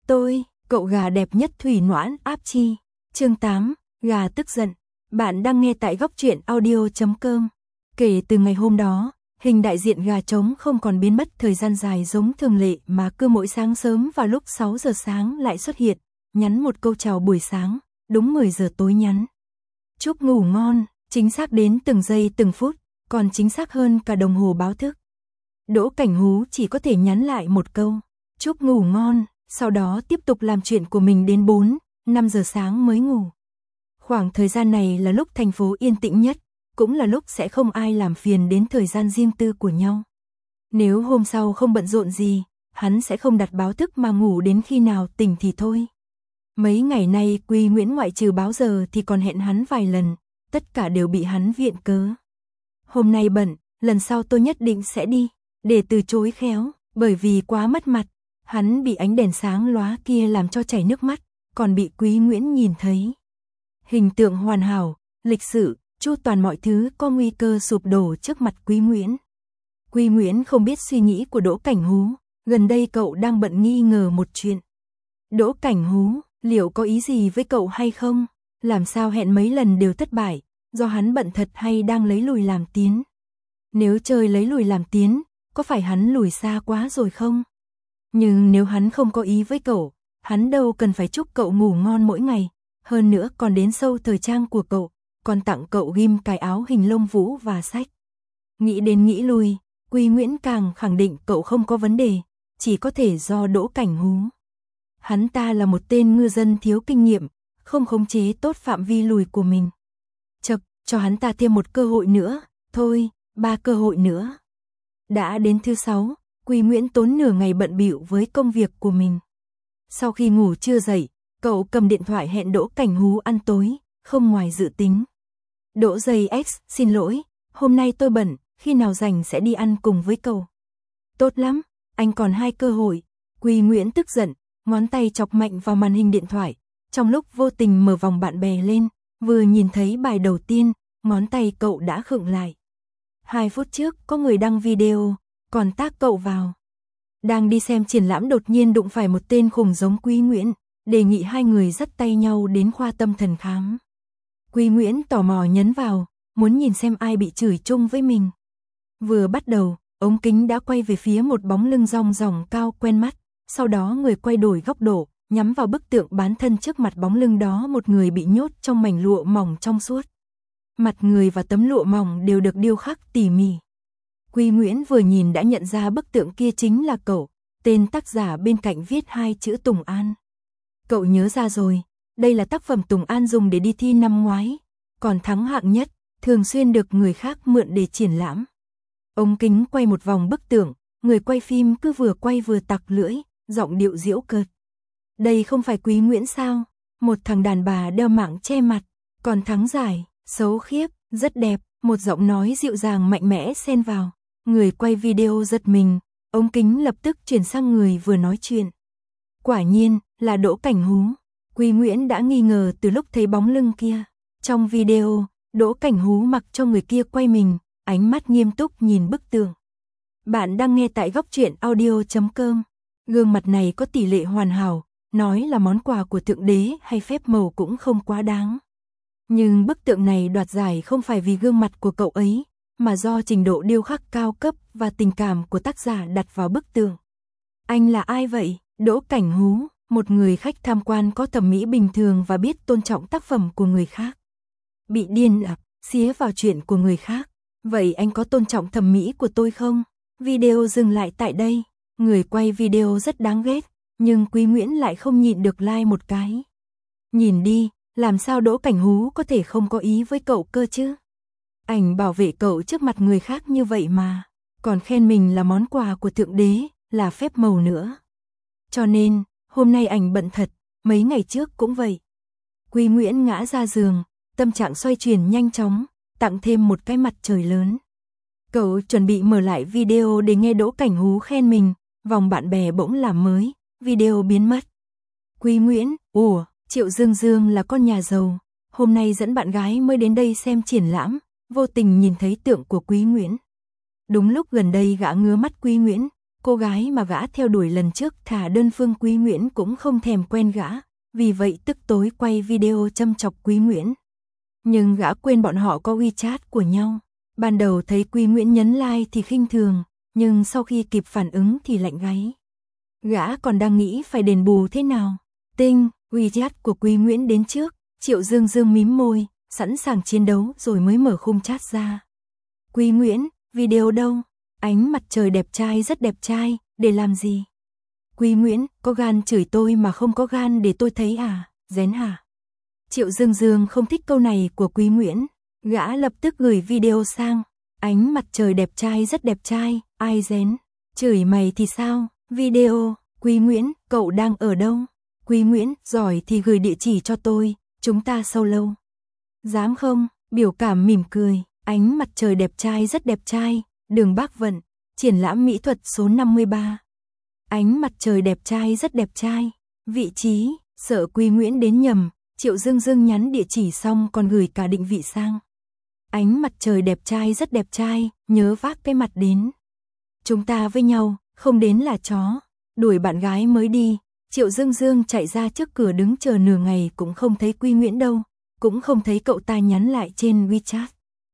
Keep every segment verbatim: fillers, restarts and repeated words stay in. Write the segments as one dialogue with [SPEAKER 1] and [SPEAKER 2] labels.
[SPEAKER 1] Tôi, cậu gà đẹp nhất thủy noãn áp chi. Chương tám, gà tức giận. Bạn đang nghe tại góc truyện audio chấm com. Kể từ ngày hôm đó, hình đại diện gà trống không còn biến mất thời gian dài giống thường lệ mà cứ mỗi sáng sớm vào lúc sáu giờ sáng lại xuất hiện, nhắn một câu chào buổi sáng, đúng mười giờ tối nhắn. Chúc ngủ ngon, chính xác đến từng giây từng phút, còn chính xác hơn cả đồng hồ báo thức. Đỗ Cảnh Hú chỉ có thể nhắn lại một câu, chúc ngủ ngon, sau đó tiếp tục làm chuyện của mình đến bốn, năm giờ sáng mới ngủ. Khoảng thời gian này là lúc thành phố yên tĩnh nhất, cũng là lúc sẽ không ai làm phiền đến thời gian riêng tư của nhau. Nếu hôm sau không bận rộn gì, hắn sẽ không đặt báo thức mà ngủ đến khi nào tỉnh thì thôi. Mấy ngày nay Quy Nguyễn ngoại trừ báo giờ thì còn hẹn hắn vài lần, tất cả đều bị hắn viện cớ. Hôm nay bận, lần sau tôi nhất định sẽ đi, để từ chối khéo, bởi vì quá mất mặt, hắn bị ánh đèn sáng lóa kia làm cho chảy nước mắt, còn bị Quý Nguyễn nhìn thấy. Hình tượng hoàn hảo, lịch sự, chu toàn mọi thứ có nguy cơ sụp đổ trước mặt Quý Nguyễn. Quý Nguyễn không biết suy nghĩ của Đỗ Cảnh Hú, gần đây cậu đang bận nghi ngờ một chuyện. Đỗ Cảnh Hú, liệu có ý gì với cậu hay không? Làm sao hẹn mấy lần đều thất bại, do hắn bận thật hay đang lấy lùi làm tiến? Nếu chơi lấy lùi làm tiến, có phải hắn lùi xa quá rồi không? Nhưng nếu hắn không có ý với cậu, hắn đâu cần phải chúc cậu ngủ ngon mỗi ngày, hơn nữa còn đến sâu thời trang của cậu, còn tặng cậu ghim cài áo hình lông vũ và sách. Nghĩ đến nghĩ lui, Quy Nguyễn càng khẳng định cậu không có vấn đề, chỉ có thể do Đỗ Cảnh Hú. Hắn ta là một tên ngư dân thiếu kinh nghiệm, không khống chế tốt phạm vi lùi của mình. Chậc, cho hắn ta thêm một cơ hội nữa, thôi, ba cơ hội nữa. Đã đến thứ sáu, Quy Nguyễn tốn nửa ngày bận bịu với công việc của mình. Sau khi ngủ trưa dậy, cậu cầm điện thoại hẹn Đỗ Cảnh Hú ăn tối, không ngoài dự tính. Đỗ Dây X, xin lỗi, hôm nay tôi bận, khi nào rảnh sẽ đi ăn cùng với cậu. Tốt lắm, anh còn hai cơ hội. Quy Nguyễn tức giận, ngón tay chọc mạnh vào màn hình điện thoại, trong lúc vô tình mở vòng bạn bè lên, vừa nhìn thấy bài đầu tiên, ngón tay cậu đã khựng lại. Hai phút trước có người đăng video, còn tag cậu vào. Đang đi xem triển lãm đột nhiên đụng phải một tên khùng giống Quý Nguyễn, đề nghị hai người dắt tay nhau đến khoa tâm thần khám. Quý Nguyễn tò mò nhấn vào, muốn nhìn xem ai bị chửi chung với mình. Vừa bắt đầu, ống kính đã quay về phía một bóng lưng ròng ròng cao quen mắt, sau đó người quay đổi góc độ, nhắm vào bức tượng bán thân trước mặt bóng lưng đó, một người bị nhốt trong mảnh lụa mỏng trong suốt. Mặt người và tấm lụa mỏng đều được điêu khắc tỉ mỉ. Quy Nguyễn vừa nhìn đã nhận ra bức tượng kia chính là cậu, tên tác giả bên cạnh viết hai chữ Tùng An. Cậu nhớ ra rồi, đây là tác phẩm Tùng An dùng để đi thi năm ngoái, còn thắng hạng nhất, thường xuyên được người khác mượn để triển lãm. Ống kính quay một vòng bức tượng, người quay phim cứ vừa quay vừa tặc lưỡi, giọng điệu giễu cợt. Đây không phải Quý Nguyễn sao? Một thằng đàn bà đeo mạng che mặt, còn thắng giải, xấu khiếp, rất đẹp, một giọng nói dịu dàng mạnh mẽ xen vào. Người quay video giật mình, ống kính lập tức chuyển sang người vừa nói chuyện. Quả nhiên, là Đỗ Cảnh Hú. Quý Nguyễn đã nghi ngờ từ lúc thấy bóng lưng kia. Trong video, Đỗ Cảnh Hú mặc cho người kia quay mình, ánh mắt nghiêm túc nhìn bức tượng. Bạn đang nghe tại góc truyện audio chấm com. Gương mặt này có tỷ lệ hoàn hảo, nói là món quà của Thượng Đế hay phép màu cũng không quá đáng. Nhưng bức tượng này đoạt giải không phải vì gương mặt của cậu ấy, mà do trình độ điêu khắc cao cấp và tình cảm của tác giả đặt vào bức tượng. Anh là ai vậy? Đỗ Cảnh Hú, một người khách tham quan có thẩm mỹ bình thường và biết tôn trọng tác phẩm của người khác. Bị điên ập, xía vào chuyện của người khác. Vậy anh có tôn trọng thẩm mỹ của tôi không? Video dừng lại tại đây. Người quay video rất đáng ghét, nhưng Quý Nguyễn lại không nhịn được like một cái. Nhìn đi, làm sao Đỗ Cảnh Hú có thể không có ý với cậu cơ chứ? Ảnh bảo vệ cậu trước mặt người khác như vậy mà, còn khen mình là món quà của Thượng Đế, là phép màu nữa. Cho nên, hôm nay ảnh bận thật, mấy ngày trước cũng vậy. Quý Nguyễn ngã ra giường, tâm trạng xoay chuyển nhanh chóng, tặng thêm một cái mặt trời lớn. Cậu chuẩn bị mở lại video để nghe Đỗ Cảnh Hú khen mình, vòng bạn bè bỗng làm mới, video biến mất. Quý Nguyễn, ủa, Triệu Dương Dương là con nhà giàu, hôm nay dẫn bạn gái mới đến đây xem triển lãm, vô tình nhìn thấy tượng của Quý Nguyễn. Đúng lúc gần đây gã ngứa mắt Quý Nguyễn, cô gái mà gã theo đuổi lần trước thả đơn phương Quý Nguyễn cũng không thèm quen gã, vì vậy tức tối quay video châm chọc Quý Nguyễn. Nhưng gã quên bọn họ có WeChat của nhau. Ban đầu thấy Quý Nguyễn nhấn like thì khinh thường, nhưng sau khi kịp phản ứng thì lạnh gáy. Gã còn đang nghĩ phải đền bù thế nào. Tinh, WeChat của Quý Nguyễn đến trước, Triệu Dương Dương mím môi, sẵn sàng chiến đấu rồi mới mở khung chat ra. Quý Nguyễn, video đâu? Ánh mặt trời đẹp trai rất đẹp trai, để làm gì? Quý Nguyễn, có gan chửi tôi mà không có gan để tôi thấy à, rén hả? Triệu Dương Dương không thích câu này của Quý Nguyễn, gã lập tức gửi video sang. Ánh mặt trời đẹp trai rất đẹp trai, ai rén? Chửi mày thì sao? Video, Quý Nguyễn, cậu đang ở đâu? Quý Nguyễn, giỏi thì gửi địa chỉ cho tôi, chúng ta solo. Dám không? Biểu cảm mỉm cười, ánh mặt trời đẹp trai rất đẹp trai, đường Bác Vận, triển lãm mỹ thuật số năm mươi ba. Ánh mặt trời đẹp trai rất đẹp trai, vị trí, sợ Quý Nguyễn đến nhầm, Triệu Dương Dương nhắn địa chỉ xong còn gửi cả định vị sang. Ánh mặt trời đẹp trai rất đẹp trai, nhớ vác cái mặt đến. Chúng ta với nhau, không đến là chó. Đuổi bạn gái mới đi, Triệu Dương Dương chạy ra trước cửa đứng chờ nửa ngày cũng không thấy Quý Nguyễn đâu, cũng không thấy cậu ta nhắn lại trên WeChat.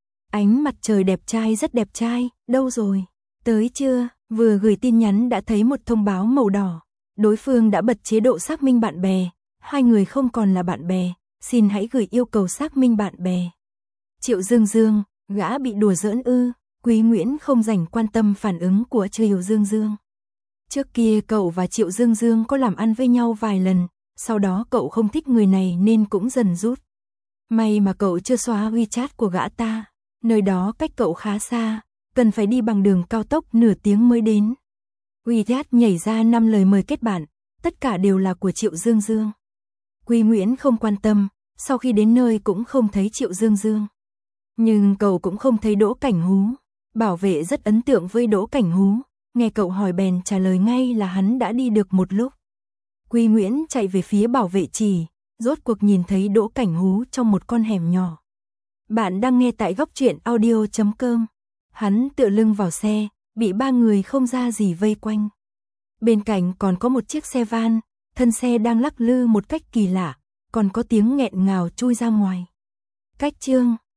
[SPEAKER 1] Ánh mặt trời đẹp trai rất đẹp trai, đâu rồi? Tới chưa? Vừa gửi tin nhắn đã thấy một thông báo màu đỏ. Đối phương đã bật chế độ xác minh bạn bè, hai người không còn là bạn bè, xin hãy gửi yêu cầu xác minh bạn bè. Triệu Dương Dương, gã bị đùa giỡn ư? Quý Nguyễn không dành quan tâm phản ứng của Triệu Dương Dương. Trước kia cậu và Triệu Dương Dương có làm ăn với nhau vài lần, sau đó cậu không thích người này nên cũng dần rút. May mà cậu chưa xóa WeChat của gã ta, nơi đó cách cậu khá xa, cần phải đi bằng đường cao tốc nửa tiếng mới đến. WeChat nhảy ra năm lời mời kết bạn, tất cả đều là của Triệu Dương Dương. Quý Nguyễn không quan tâm, sau khi đến nơi cũng không thấy Triệu Dương Dương. Nhưng cậu cũng không thấy Đỗ Cảnh Hú. Bảo vệ rất ấn tượng với Đỗ Cảnh Hú, nghe cậu hỏi bèn trả lời ngay là hắn đã đi được một lúc. Quý Nguyễn chạy về phía bảo vệ trì, rốt cuộc nhìn thấy Đỗ Cảnh Hú trong một con hẻm nhỏ. Bạn đang nghe tại góc truyện audio chấm com. Hắn tựa lưng vào xe, bị ba người không ra gì vây quanh. Bên cạnh còn có một chiếc xe van, thân xe đang lắc lư một cách kỳ lạ, còn có tiếng nghẹn ngào chui ra ngoài. Cách chương